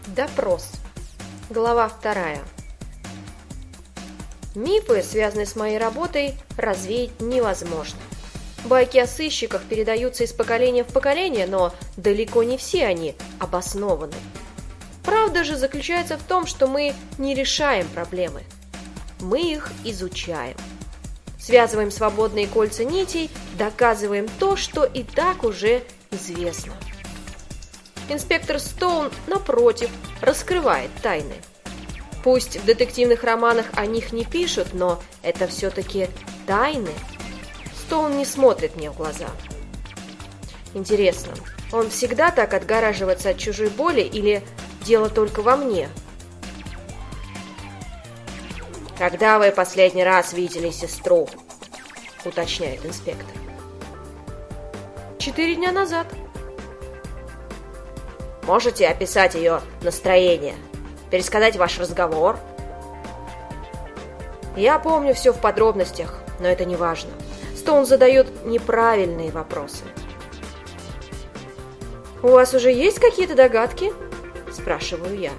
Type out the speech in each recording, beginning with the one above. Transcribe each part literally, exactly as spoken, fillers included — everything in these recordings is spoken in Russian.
Допрос. Глава вторая. Мифы, связанные с моей работой, развеять невозможно. Байки о сыщиках передаются из поколения в поколение, но далеко не все они обоснованы. Правда же заключается в том, что мы не решаем проблемы. Мы их изучаем. Связываем свободные кольца нитей, доказываем то, что и так уже известно. Инспектор Стоун, напротив, раскрывает тайны. Пусть в детективных романах о них не пишут, но это все-таки тайны. Стоун не смотрит мне в глаза. Интересно, он всегда так отгораживается от чужой боли или дело только во мне? «Когда вы последний раз видели сестру?» — уточняет инспектор. «Четыре дня назад». «Можете описать ее настроение? Пересказать ваш разговор?» Я помню все в подробностях, но это не важно. Стоун задает неправильные вопросы. «У вас уже есть какие-то догадки?» – спрашиваю я.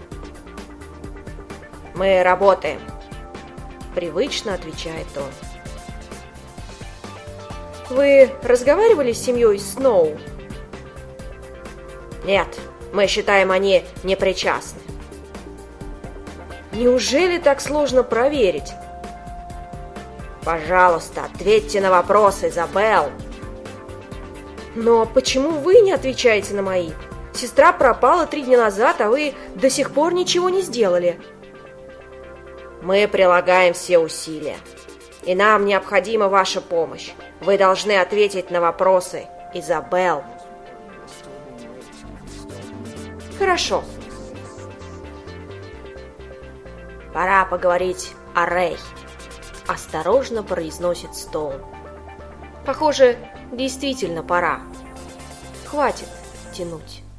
«Мы работаем», – привычно отвечает он. «Вы разговаривали с семьей Сноу?» «Нет, мы считаем, они непричастны». «Неужели так сложно проверить?» «Пожалуйста, ответьте на вопросы, Изабелл». «Но почему вы не отвечаете на мои? Сестра пропала три дня назад, а вы до сих пор ничего не сделали». «Мы прилагаем все усилия, и нам необходима ваша помощь. Вы должны ответить на вопросы, Изабелл». «Хорошо». «Пора поговорить о Рэй», — осторожно произносит Стоун. «Похоже, действительно пора. Хватит тянуть».